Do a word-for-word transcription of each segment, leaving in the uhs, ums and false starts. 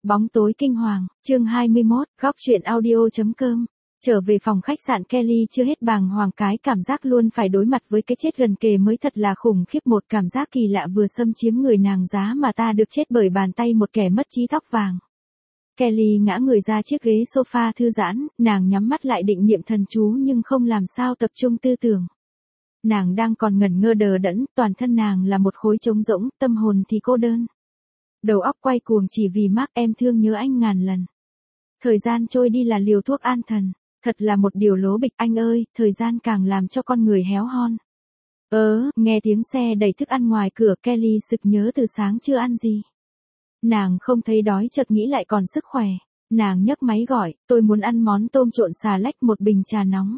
Bóng tối kinh hoàng, chương hai mươi mốt, góc truyện audio.com. Trở về phòng khách sạn, Kelly chưa hết bàng hoàng, cái cảm giác luôn phải đối mặt với cái chết gần kề mới thật là khủng khiếp, một cảm giác kỳ lạ vừa xâm chiếm người nàng, giá mà ta được chết bởi bàn tay một kẻ mất trí tóc vàng. Kelly ngã người ra chiếc ghế sofa thư giãn, nàng nhắm mắt lại định niệm thần chú nhưng không làm sao tập trung tư tưởng. Nàng đang còn ngẩn ngơ đờ đẫn, toàn thân nàng là một khối trống rỗng, tâm hồn thì cô đơn. Đầu óc quay cuồng chỉ vì Mark, em thương nhớ anh ngàn lần. Thời gian trôi đi là liều thuốc an thần, thật là một điều lố bịch, anh ơi, thời gian càng làm cho con người héo hon. Ớ, nghe tiếng xe đẩy thức ăn ngoài cửa, Kelly sực nhớ từ sáng chưa ăn gì. Nàng không thấy đói, chợt nghĩ lại còn sức khỏe. Nàng nhấc máy gọi, tôi muốn ăn món tôm trộn xà lách, một bình trà nóng.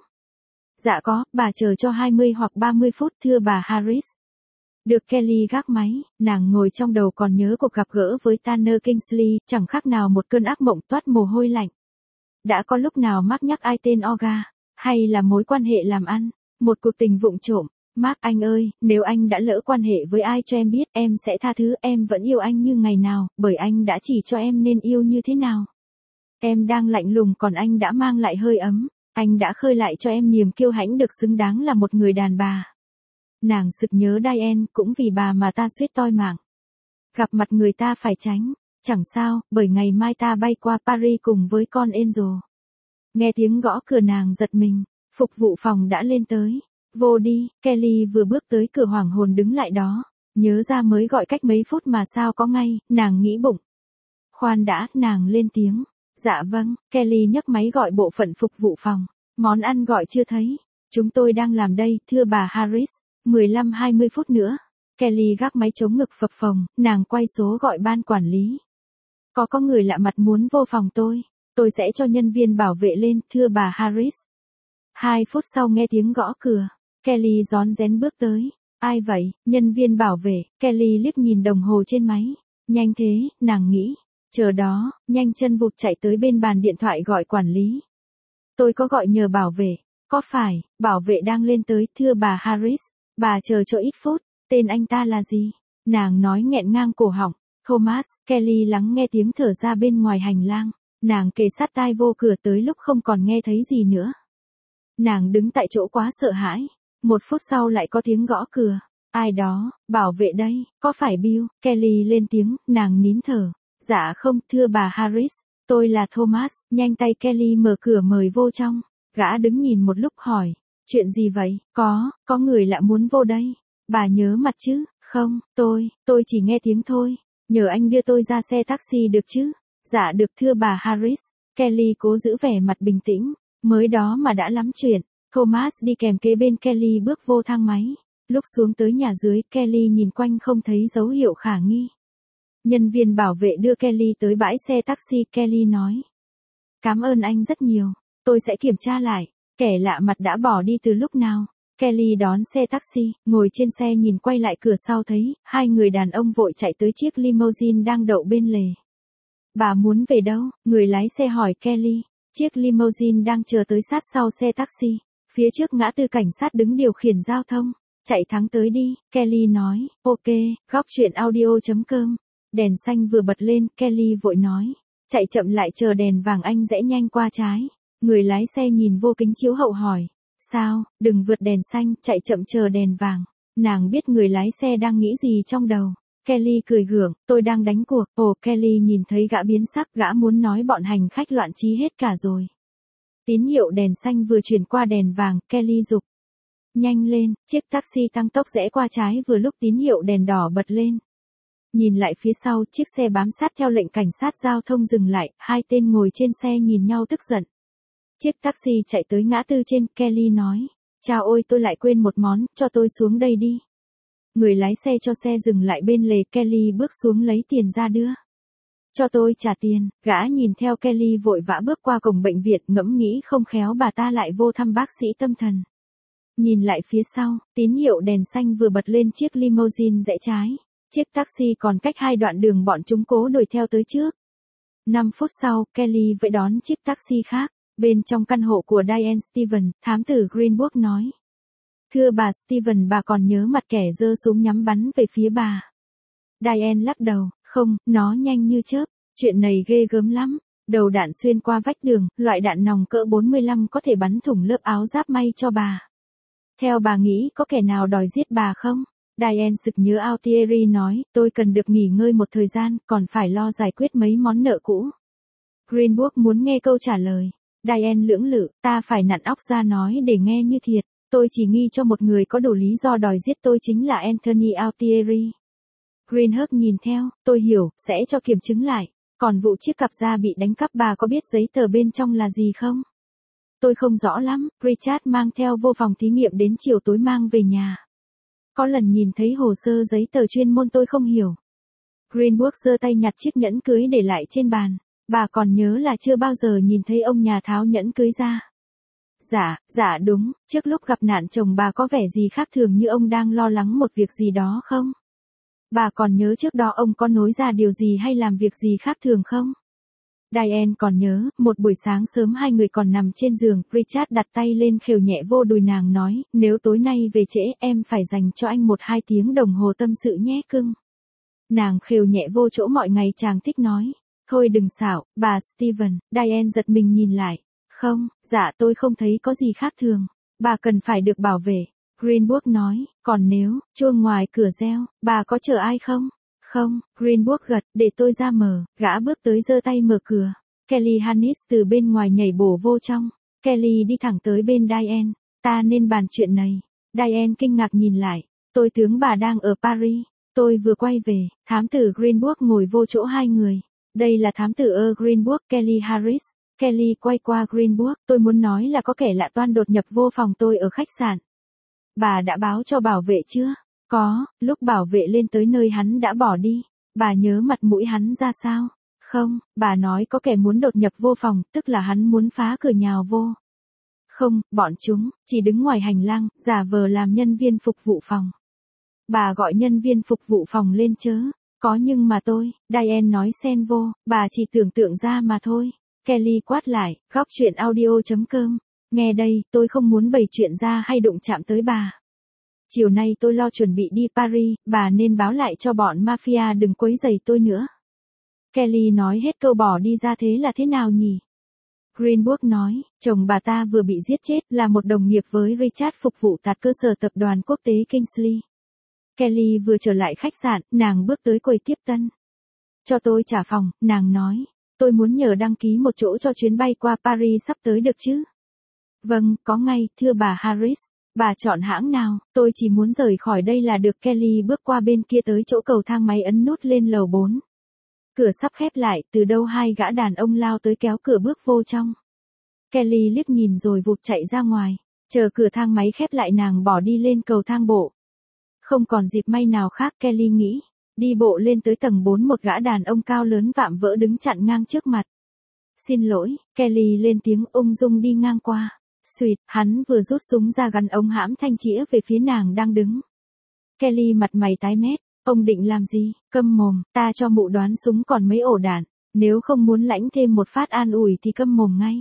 Dạ có, bà chờ cho hai mươi hoặc ba mươi phút, thưa bà Harris. Được. Kelly gác máy, nàng ngồi trong đầu còn nhớ cuộc gặp gỡ với Tanner Kingsley, chẳng khác nào một cơn ác mộng, toát mồ hôi lạnh. Đã có lúc nào Mark nhắc ai tên Olga, hay là mối quan hệ làm ăn, một cuộc tình vụng trộm. Mark anh ơi, nếu anh đã lỡ quan hệ với ai cho em biết, em sẽ tha thứ, em vẫn yêu anh như ngày nào, bởi anh đã chỉ cho em nên yêu như thế nào. Em đang lạnh lùng còn anh đã mang lại hơi ấm, anh đã khơi lại cho em niềm kiêu hãnh được xứng đáng là một người đàn bà. Nàng sực nhớ Diane, cũng vì bà mà ta suýt toi mạng. Gặp mặt người ta phải tránh, chẳng sao, bởi ngày mai ta bay qua Paris cùng với con Angel. Nghe tiếng gõ cửa nàng giật mình, phục vụ phòng đã lên tới. Vô đi. Kelly vừa bước tới cửa hoảng hồn đứng lại đó, nhớ ra mới gọi cách mấy phút mà sao có ngay, nàng nghĩ bụng. Khoan đã, nàng lên tiếng. Dạ vâng. Kelly nhấc máy gọi bộ phận phục vụ phòng. Món ăn gọi chưa thấy. Chúng tôi đang làm đây, thưa bà Harris. mười lăm hai mươi phút nữa. Kelly gác máy chống ngực phập phồng, nàng quay số gọi ban quản lý. Có có người lạ mặt muốn vô phòng tôi. Tôi sẽ cho nhân viên bảo vệ lên, thưa bà Harris. Hai phút sau nghe tiếng gõ cửa. Kelly rón rén bước tới. Ai vậy? Nhân viên bảo vệ. Kelly liếc nhìn đồng hồ trên máy. Nhanh thế, nàng nghĩ. Chờ đó, nhanh chân vụt chạy tới bên bàn điện thoại gọi quản lý. Tôi có gọi nhờ bảo vệ. Có phải, bảo vệ đang lên tới, thưa bà Harris. Bà chờ cho ít phút. Tên anh ta là gì? Nàng nói nghẹn ngang cổ họng. Thomas. Kelly lắng nghe tiếng thở ra bên ngoài hành lang. Nàng kề sát tai vô cửa tới lúc không còn nghe thấy gì nữa. Nàng đứng tại chỗ quá sợ hãi. Một phút sau lại có tiếng gõ cửa. Ai đó? Bảo vệ đây. Có phải Bill? Kelly lên tiếng, nàng nín thở. Dạ không, thưa bà Harris. Tôi là Thomas. Nhanh tay Kelly mở cửa mời vô trong. Gã đứng nhìn một lúc hỏi. Chuyện gì vậy? Có, có người lạ muốn vô đây. Bà nhớ mặt chứ? Không, tôi, tôi chỉ nghe tiếng thôi. Nhờ anh đưa tôi ra xe taxi được chứ? Dạ được, thưa bà Harris. Kelly cố giữ vẻ mặt bình tĩnh. Mới đó mà đã lắm chuyện. Thomas đi kèm kế bên Kelly bước vô thang máy. Lúc xuống tới nhà dưới, Kelly nhìn quanh không thấy dấu hiệu khả nghi. Nhân viên bảo vệ đưa Kelly tới bãi xe taxi. Kelly nói. Cảm ơn anh rất nhiều. Tôi sẽ kiểm tra lại. Kẻ lạ mặt đã bỏ đi từ lúc nào? Kelly đón xe taxi, ngồi trên xe nhìn quay lại cửa sau thấy, hai người đàn ông vội chạy tới chiếc limousine đang đậu bên lề. Bà muốn về đâu? Người lái xe hỏi Kelly. Chiếc limousine đang chờ tới sát sau xe taxi. Phía trước ngã tư cảnh sát đứng điều khiển giao thông. Chạy thắng tới đi, Kelly nói. Ok, góc truyện audio.com. Đèn xanh vừa bật lên, Kelly vội nói. Chạy chậm lại chờ đèn vàng, anh rẽ nhanh qua trái. Người lái xe nhìn vô kính chiếu hậu hỏi. Sao, đừng vượt đèn xanh, chạy chậm chờ đèn vàng. Nàng biết người lái xe đang nghĩ gì trong đầu. Kelly cười gượng, tôi đang đánh cuộc. Ồ, Kelly nhìn thấy gã biến sắc, gã muốn nói bọn hành khách loạn trí hết cả rồi. Tín hiệu đèn xanh vừa chuyển qua đèn vàng, Kelly giục. Nhanh lên, chiếc taxi tăng tốc rẽ qua trái vừa lúc tín hiệu đèn đỏ bật lên. Nhìn lại phía sau, chiếc xe bám sát theo lệnh cảnh sát giao thông dừng lại, hai tên ngồi trên xe nhìn nhau tức giận. Chiếc taxi chạy tới ngã tư trên, Kelly nói. Chao ôi, tôi lại quên một món, cho tôi xuống đây đi. Người lái xe cho xe dừng lại bên lề, Kelly bước xuống lấy tiền ra đưa. Cho tôi trả tiền. Gã nhìn theo Kelly vội vã bước qua cổng bệnh viện, ngẫm nghĩ không khéo bà ta lại vô thăm bác sĩ tâm thần. Nhìn lại phía sau, tín hiệu đèn xanh vừa bật lên, chiếc limousine rẽ trái. Chiếc taxi còn cách hai đoạn đường, bọn chúng cố đuổi theo tới trước. năm phút sau, Kelly vẫy đón chiếc taxi khác. Bên trong căn hộ của Diane Steven, thám tử Greenberg nói. Thưa bà Steven, bà còn nhớ mặt kẻ giơ súng nhắm bắn về phía bà. Diane lắc đầu. Không, nó nhanh như chớp. Chuyện này ghê gớm lắm. Đầu đạn xuyên qua vách tường, loại đạn nòng cỡ bốn mươi lăm có thể bắn thủng lớp áo giáp may cho bà. Theo bà nghĩ có kẻ nào đòi giết bà không? Diane sực nhớ Altieri nói, tôi cần được nghỉ ngơi một thời gian, còn phải lo giải quyết mấy món nợ cũ. Greenwood muốn nghe câu trả lời. Diane lưỡng lự, ta phải nặn óc ra nói để nghe như thiệt. Tôi chỉ nghi cho một người có đủ lý do đòi giết tôi chính là Anthony Altieri. Greenwood nhìn theo, tôi hiểu, sẽ cho kiểm chứng lại. Còn vụ chiếc cặp da bị đánh cắp bà có biết giấy tờ bên trong là gì không? Tôi không rõ lắm, Richard mang theo vô phòng thí nghiệm đến chiều tối mang về nhà. Có lần nhìn thấy hồ sơ giấy tờ chuyên môn tôi không hiểu. Greenwood giơ tay nhặt chiếc nhẫn cưới để lại trên bàn. Bà còn nhớ là chưa bao giờ nhìn thấy ông nhà tháo nhẫn cưới ra. Dạ, dạ đúng, trước lúc gặp nạn chồng bà có vẻ gì khác thường như ông đang lo lắng một việc gì đó không? Bà còn nhớ trước đó ông có nói ra điều gì hay làm việc gì khác thường không? Diane còn nhớ, một buổi sáng sớm hai người còn nằm trên giường, Richard đặt tay lên khều nhẹ vô đùi nàng nói, nếu tối nay về trễ em phải dành cho anh một hai tiếng đồng hồ tâm sự nhé cưng. Nàng khều nhẹ vô chỗ mọi ngày chàng thích nói, thôi đừng xảo, bà Steven. Diane giật mình nhìn lại, không, dạ tôi không thấy có gì khác thường, bà cần phải được bảo vệ. Greenwood nói, còn nếu, chuông ngoài cửa reo, bà có chờ ai không? Không, Greenwood gật, để tôi ra mở, gã bước tới giơ tay mở cửa. Kelly Hannis từ bên ngoài nhảy bổ vô trong. Kelly đi thẳng tới bên Diane, ta nên bàn chuyện này. Diane kinh ngạc nhìn lại, tôi tưởng bà đang ở Paris. Tôi vừa quay về, thám tử Greenwood ngồi vô chỗ hai người. Đây là thám tử ở Greenwood, Kelly Harris. Kelly quay qua Greenwood, tôi muốn nói là có kẻ lạ toan đột nhập vô phòng tôi ở khách sạn. Bà đã báo cho bảo vệ chưa? Có, lúc bảo vệ lên tới nơi hắn đã bỏ đi. Bà nhớ mặt mũi hắn ra sao? Không, bà nói có kẻ muốn đột nhập vô phòng, tức là hắn muốn phá cửa nhào vô. Không, bọn chúng, chỉ đứng ngoài hành lang, giả vờ làm nhân viên phục vụ phòng. Bà gọi nhân viên phục vụ phòng lên chớ. Có nhưng mà tôi, Diane nói xen vô, bà chỉ tưởng tượng ra mà thôi. Kelly quát lại, góc chuyện audio chấm com. Nghe đây, tôi không muốn bày chuyện ra hay đụng chạm tới bà. Chiều nay tôi lo chuẩn bị đi Paris, bà nên báo lại cho bọn mafia đừng quấy rầy tôi nữa. Kelly nói hết câu bỏ đi ra thế là thế nào nhỉ? Greenwood nói, chồng bà ta vừa bị giết chết là một đồng nghiệp với Richard phục vụ tại cơ sở tập đoàn quốc tế Kingsley. Kelly vừa trở lại khách sạn, nàng bước tới quầy tiếp tân. Cho tôi trả phòng, nàng nói. Tôi muốn nhờ đăng ký một chỗ cho chuyến bay qua Paris sắp tới được chứ? Vâng, có ngay, thưa bà Harris. Bà chọn hãng nào, tôi chỉ muốn rời khỏi đây là được. Kelly bước qua bên kia tới chỗ cầu thang máy ấn nút lên lầu bốn. Cửa sắp khép lại, từ đâu hai gã đàn ông lao tới kéo cửa bước vô trong. Kelly liếc nhìn rồi vụt chạy ra ngoài. Chờ cửa thang máy khép lại nàng bỏ đi lên cầu thang bộ. Không còn dịp may nào khác Kelly nghĩ. Đi bộ lên tới tầng bốn một gã đàn ông cao lớn vạm vỡ đứng chặn ngang trước mặt. Xin lỗi, Kelly lên tiếng ung dung đi ngang qua. Xuyệt, hắn vừa rút súng ra gắn ống hãm thanh chĩa về phía nàng đang đứng. Kelly mặt mày tái mét, ông định làm gì, câm mồm, ta cho mụ đoán súng còn mấy ổ đạn, nếu không muốn lãnh thêm một phát an ủi thì câm mồm ngay.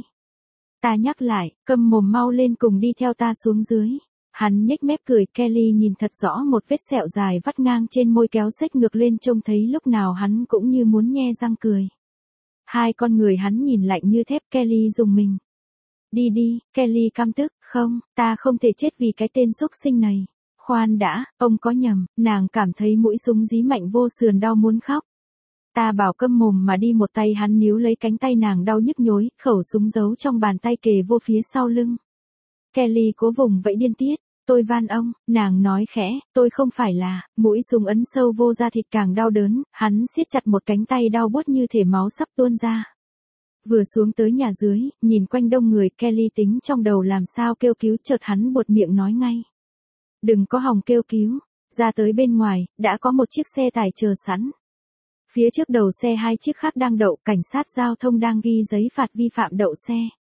Ta nhắc lại, câm mồm mau lên cùng đi theo ta xuống dưới. Hắn nhếch mép cười, Kelly nhìn thật rõ một vết sẹo dài vắt ngang trên môi kéo xếch ngược lên trông thấy lúc nào hắn cũng như muốn nhe răng cười. Hai con người hắn nhìn lạnh như thép, Kelly rùng mình. Đi đi, Kelly căm tức, không, ta không thể chết vì cái tên xúc sinh này. Khoan đã, ông có nhầm, nàng cảm thấy mũi súng dí mạnh vô sườn đau muốn khóc. Ta bảo câm mồm mà đi một tay hắn níu lấy cánh tay nàng đau nhức nhối, khẩu súng giấu trong bàn tay kề vô phía sau lưng. Kelly cố vùng vẫy điên tiết, tôi van ông, nàng nói khẽ, tôi không phải là, mũi súng ấn sâu vô da thịt càng đau đớn, hắn siết chặt một cánh tay đau buốt như thể máu sắp tuôn ra. Vừa xuống tới nhà dưới, nhìn quanh đông người, Kelly tính trong đầu làm sao kêu cứu, chợt hắn buột miệng nói ngay. Đừng có hòng kêu cứu, ra tới bên ngoài, đã có một chiếc xe tải chờ sẵn. Phía trước đầu xe hai chiếc khác đang đậu, cảnh sát giao thông đang ghi giấy phạt vi phạm đậu xe.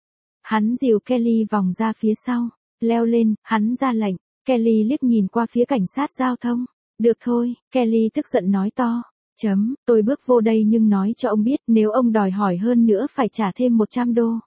Hắn dìu Kelly vòng ra phía sau, leo lên, hắn ra lệnh, Kelly liếc nhìn qua phía cảnh sát giao thông. Được thôi, Kelly tức giận nói to. Chấm, tôi bước vô đây nhưng nói cho ông biết nếu ông đòi hỏi hơn nữa phải trả thêm một trăm đô.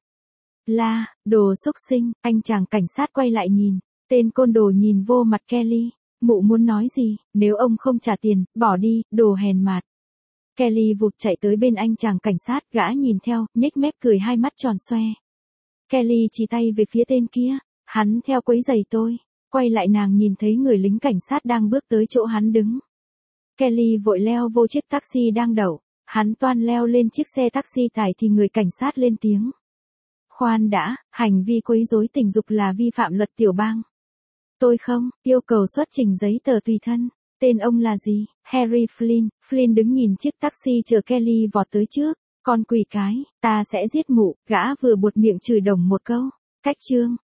La, đồ xúc sinh, anh chàng cảnh sát quay lại nhìn, tên côn đồ nhìn vô mặt Kelly, mụ muốn nói gì, nếu ông không trả tiền, bỏ đi, đồ hèn mạt. Kelly vụt chạy tới bên anh chàng cảnh sát, gã nhìn theo, nhếch mép cười hai mắt tròn xoe. Kelly chỉ tay về phía tên kia, hắn theo quấy giày tôi. Quay lại nàng nhìn thấy người lính cảnh sát đang bước tới chỗ hắn đứng. Kelly vội leo vô chiếc taxi đang đậu, hắn toan leo lên chiếc xe taxi tải thì người cảnh sát lên tiếng. Khoan đã, hành vi quấy rối tình dục là vi phạm luật tiểu bang. Tôi không, yêu cầu xuất trình giấy tờ tùy thân. Tên ông là gì? Harry Flynn. Flynn đứng nhìn chiếc taxi chờ Kelly vọt tới trước. Con quỷ cái, ta sẽ giết mụ, gã vừa buột miệng chửi đồng một câu. Cách chương.